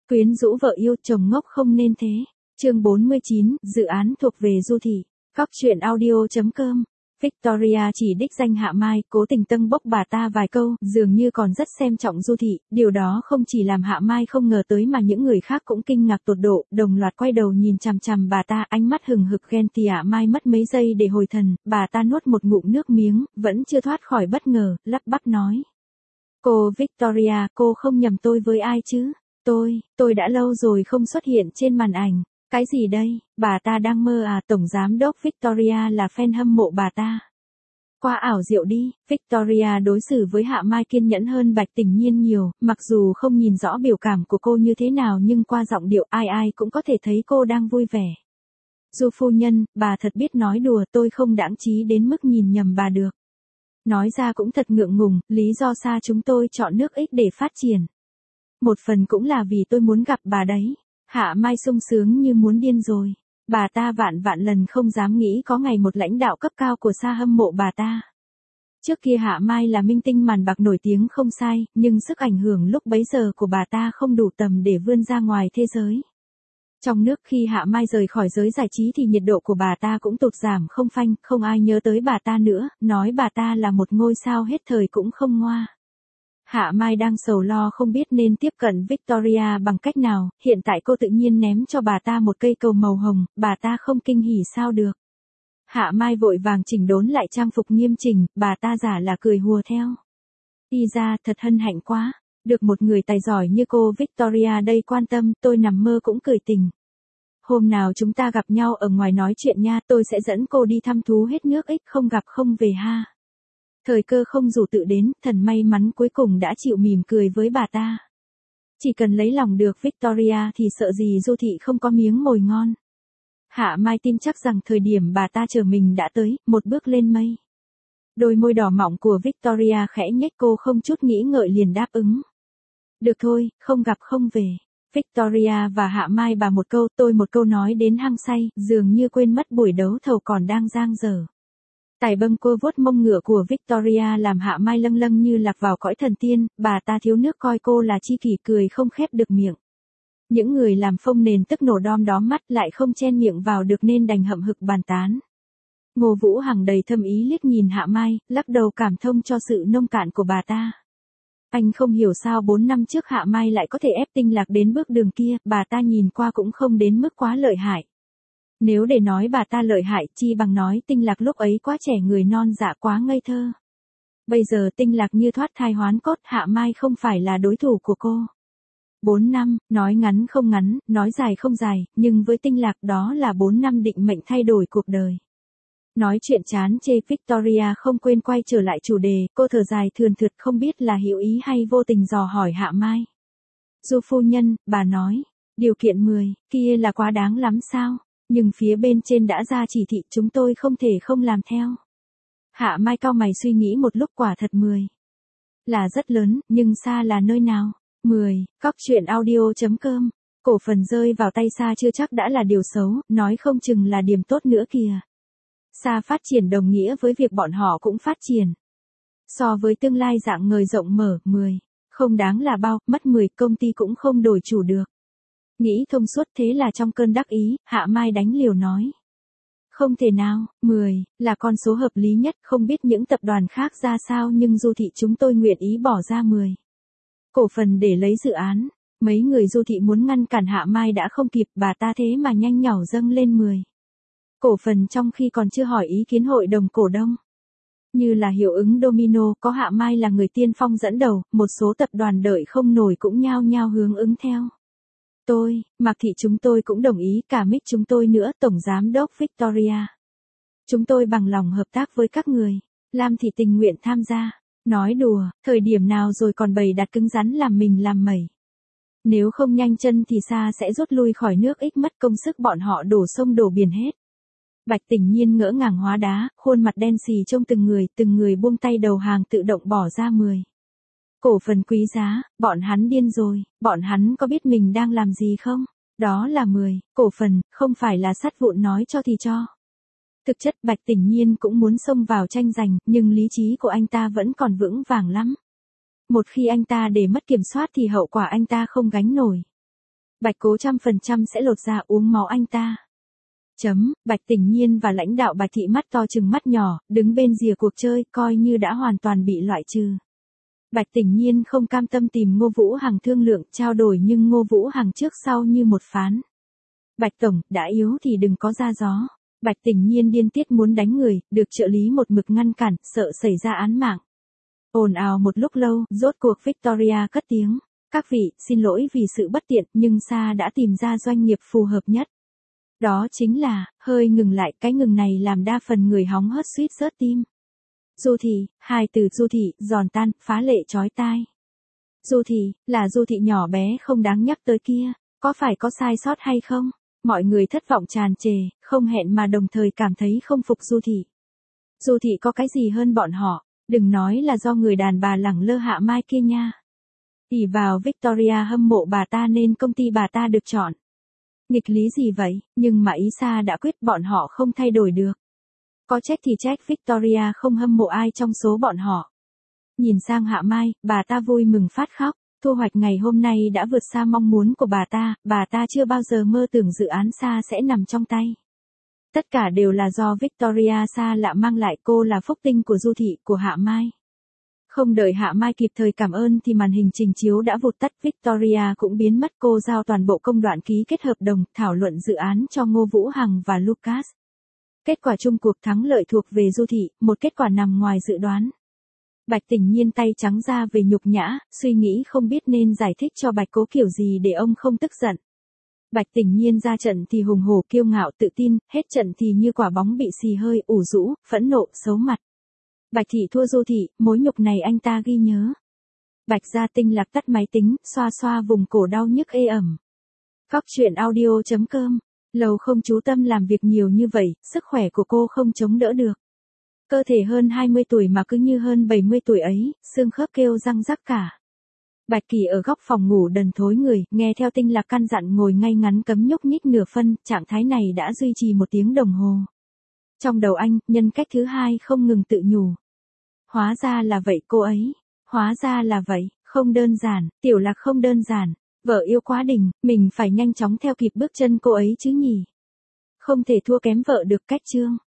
Quyến rũ vợ yêu, chồng ngốc không nên thế. Chương 49, dự án thuộc về Du Thị. Cóc truyện audio.com. Victoria chỉ đích danh Hạ Mai, cố tình tâng bốc bà ta vài câu, dường như còn rất xem trọng Du Thị, điều đó không chỉ làm Hạ Mai không ngờ tới mà những người khác cũng kinh ngạc tột độ, đồng loạt quay đầu nhìn chằm chằm bà ta, ánh mắt hừng hực ghen tị. Hạ Mai mất mấy giây để hồi thần, bà ta nuốt một ngụm nước miếng, vẫn chưa thoát khỏi bất ngờ, lắp bắp nói. Cô Victoria, cô không nhầm tôi với ai chứ? Tôi đã lâu rồi không xuất hiện trên màn ảnh. Cái gì đây, bà ta đang mơ à? Tổng giám đốc Victoria là fan hâm mộ bà ta. Quá ảo diệu đi. Victoria đối xử với Hạ Mai kiên nhẫn hơn Bạch Tình Nhiên nhiều, mặc dù không nhìn rõ biểu cảm của cô như thế nào nhưng qua giọng điệu ai cũng có thể thấy cô đang vui vẻ. Du phu nhân, bà thật biết nói đùa, tôi không đãng trí đến mức nhìn nhầm bà được. Nói ra cũng thật ngượng ngùng, lý do xa chúng tôi chọn nước X để phát triển. Một phần cũng là vì tôi muốn gặp bà đấy. Hạ Mai sung sướng như muốn điên rồi. Bà ta vạn lần không dám nghĩ có ngày một lãnh đạo cấp cao của Sa hâm mộ bà ta. Trước kia Hạ Mai là minh tinh màn bạc nổi tiếng không sai, nhưng sức ảnh hưởng lúc bấy giờ của bà ta không đủ tầm để vươn ra ngoài thế giới. Trong nước khi Hạ Mai rời khỏi giới giải trí thì nhiệt độ của bà ta cũng tụt giảm không phanh, không ai nhớ tới bà ta nữa, nói bà ta là một ngôi sao hết thời cũng không ngoa. Hạ Mai đang sầu lo không biết nên tiếp cận Victoria bằng cách nào, hiện tại cô tự nhiên ném cho bà ta một cây cầu màu hồng, bà ta không kinh hỉ sao được. Hạ Mai vội vàng chỉnh đốn lại trang phục nghiêm chỉnh, bà ta giả là cười hùa theo. Đi ra thật hân hạnh quá, được một người tài giỏi như cô Victoria đây quan tâm, tôi nằm mơ cũng cười tình. Hôm nào chúng ta gặp nhau ở ngoài nói chuyện nha, tôi sẽ dẫn cô đi thăm thú hết nước X, không gặp không về ha. Thời cơ không dù tự đến, thần may mắn cuối cùng đã chịu mỉm cười với bà ta. Chỉ cần lấy lòng được Victoria thì sợ gì Du Thị không có miếng mồi ngon. Hạ Mai tin chắc rằng thời điểm bà ta chờ mình đã tới, một bước lên mây. Đôi môi đỏ mọng của Victoria khẽ nhếch, cô không chút nghĩ ngợi liền đáp ứng. Được thôi, không gặp không về. Victoria và Hạ Mai bà một câu tôi một câu nói đến hăng say, dường như quên mất buổi đấu thầu còn đang dang dở. Tài bâng cô vuốt mông ngựa của Victoria làm Hạ Mai lâng lâng như lạc vào cõi thần tiên, bà ta thiếu nước coi cô là chi kỷ cười không khép được miệng. Những người làm phông nền tức nổ đom đóm mắt lại không chen miệng vào được nên đành hậm hực bàn tán. Ngô Vũ Hằng đầy thâm ý liếc nhìn Hạ Mai, lắc đầu cảm thông cho sự nông cạn của bà ta. Anh không hiểu sao 4 năm trước Hạ Mai lại có thể ép Tinh Lạc đến bước đường kia, bà ta nhìn qua cũng không đến mức quá lợi hại. Nếu để nói bà ta lợi hại chi bằng nói Tinh Lạc lúc ấy quá trẻ người non dạ quá ngây thơ. Bây giờ Tinh Lạc như thoát thai hoán cốt, Hạ Mai không phải là đối thủ của cô. 4 năm, nói ngắn không ngắn, nói dài không dài, nhưng với Tinh Lạc đó là 4 năm định mệnh thay đổi cuộc đời. Nói chuyện chán chê Victoria không quên quay trở lại chủ đề, cô thở dài thườn thượt không biết là hữu ý hay vô tình dò hỏi Hạ Mai. Du phu nhân, bà nói, điều kiện 10, kia là quá đáng lắm sao? Nhưng phía bên trên đã ra chỉ thị chúng tôi không thể không làm theo. Hạ Mai cau mày suy nghĩ một lúc quả thật 10. Là rất lớn, nhưng xa là nơi nào? 10, cóc truyện audio.com. Cổ phần rơi vào tay Sa chưa chắc đã là điều xấu, nói không chừng là điểm tốt nữa kìa. Sa phát triển đồng nghĩa với việc bọn họ cũng phát triển. So với tương lai dạng ngời rộng mở, 10. Không đáng là bao, mất 10 công ty cũng không đổi chủ được. Nghĩ thông suốt thế là trong cơn đắc ý, Hạ Mai đánh liều nói. Không thể nào, 10, là con số hợp lý nhất, không biết những tập đoàn khác ra sao nhưng Du Thị chúng tôi nguyện ý bỏ ra 10. Cổ phần để lấy dự án, mấy người Du Thị muốn ngăn cản Hạ Mai đã không kịp, bà ta thế mà nhanh nhỏ dâng lên 10. Cổ phần trong khi còn chưa hỏi ý kiến hội đồng cổ đông. Như là hiệu ứng domino, có Hạ Mai là người tiên phong dẫn đầu, một số tập đoàn đợi không nổi cũng nhao nhao hướng ứng theo. Mạc Thị chúng tôi cũng đồng ý, cả Mick chúng tôi nữa, Tổng Giám đốc Victoria. Chúng tôi bằng lòng hợp tác với các người. Lam Thị tình nguyện tham gia. Nói đùa, thời điểm nào rồi còn bày đặt cứng rắn làm mình làm mẩy. Nếu không nhanh chân thì Sa sẽ rút lui khỏi nước X, mất công sức bọn họ đổ sông đổ biển hết. Bạch Tình Nhiên ngỡ ngàng hóa đá, khuôn mặt đen xì trông từng người buông tay đầu hàng tự động bỏ ra 10. Cổ phần quý giá, bọn hắn điên rồi, bọn hắn có biết mình đang làm gì không? Đó là 10, cổ phần, không phải là sắt vụn nói cho thì cho. Thực chất Bạch Tình Nhiên cũng muốn xông vào tranh giành, nhưng lý trí của anh ta vẫn còn vững vàng lắm. Một khi anh ta để mất kiểm soát thì hậu quả anh ta không gánh nổi. Bạch Cố 100% sẽ lột da uống máu anh ta. Bạch Tình Nhiên và lãnh đạo Bạch Thị mắt to chừng mắt nhỏ, đứng bên rìa cuộc chơi, coi như đã hoàn toàn bị loại trừ. Bạch Tình Nhiên không cam tâm tìm Ngô Vũ Hằng thương lượng, trao đổi nhưng Ngô Vũ Hằng trước sau như một phán. Bạch Tổng, đã yếu thì đừng có ra gió. Bạch Tình Nhiên điên tiết muốn đánh người, được trợ lý một mực ngăn cản, sợ xảy ra án mạng. Ồn ào một lúc lâu, rốt cuộc Victoria cất tiếng. Các vị, xin lỗi vì sự bất tiện, nhưng Sa đã tìm ra doanh nghiệp phù hợp nhất. Đó chính là, hơi ngừng lại, cái ngừng này làm đa phần người hóng hớt suýt rớt tim. Du Thị, hai từ Du Thị, giòn tan, phá lệ chói tai. Du Thị, là Du Thị nhỏ bé không đáng nhắc tới kia, có phải có sai sót hay không? Mọi người thất vọng tràn trề, không hẹn mà đồng thời cảm thấy không phục Du Thị. Du Thị có cái gì hơn bọn họ, đừng nói là do người đàn bà lẳng lơ Hạ Mai kia nha. Ỷ vào Victoria hâm mộ bà ta nên công ty bà ta được chọn. Nghịch lý gì vậy, nhưng mà ý Sa đã quyết bọn họ không thay đổi được. Có trách thì trách Victoria không hâm mộ ai trong số bọn họ. Nhìn sang Hạ Mai, bà ta vui mừng phát khóc, thu hoạch ngày hôm nay đã vượt xa mong muốn của bà ta chưa bao giờ mơ tưởng dự án Sa sẽ nằm trong tay. Tất cả đều là do Victoria xa lạ mang lại, cô là phúc tinh của Du Thị, của Hạ Mai. Không đợi Hạ Mai kịp thời cảm ơn thì màn hình trình chiếu đã vụt tắt, Victoria cũng biến mất, cô giao toàn bộ công đoạn ký kết hợp đồng, thảo luận dự án cho Ngô Vũ Hằng và Lucas. Kết quả chung cuộc thắng lợi thuộc về Du Thị, một kết quả nằm ngoài dự đoán. Bạch Tình Nhiên tay trắng ra về nhục nhã, suy nghĩ không biết nên giải thích cho Bạch Cố kiểu gì để ông không tức giận. Bạch Tình Nhiên ra trận thì hùng hổ kiêu ngạo tự tin, hết trận thì như quả bóng bị xì hơi, ủ rũ, phẫn nộ, xấu mặt. Bạch Thị thua Du Thị, mối nhục này anh ta ghi nhớ. Bạch Gia Tinh Lạc tắt máy tính, xoa xoa vùng cổ đau nhức ê ẩm. Cóc truyện audio.com. Lâu không chú tâm làm việc nhiều như vậy, sức khỏe của cô không chống đỡ được. Cơ thể hơn 20 tuổi mà cứ như hơn 70 tuổi ấy, xương khớp kêu răng rắc cả. Bạch Kỳ ở góc phòng ngủ đần thối người, nghe theo Tinh Lạc căn dặn ngồi ngay ngắn cấm nhúc nhích nửa phân, trạng thái này đã duy trì 1 tiếng đồng hồ. Trong đầu anh, nhân cách thứ hai không ngừng tự nhủ. Hóa ra là vậy cô ấy, hóa ra là vậy, không đơn giản, Tiểu Lạc không đơn giản, vợ yêu quá đỉnh, mình phải nhanh chóng theo kịp bước chân cô ấy chứ nhỉ. Không thể thua kém vợ được, cách chương.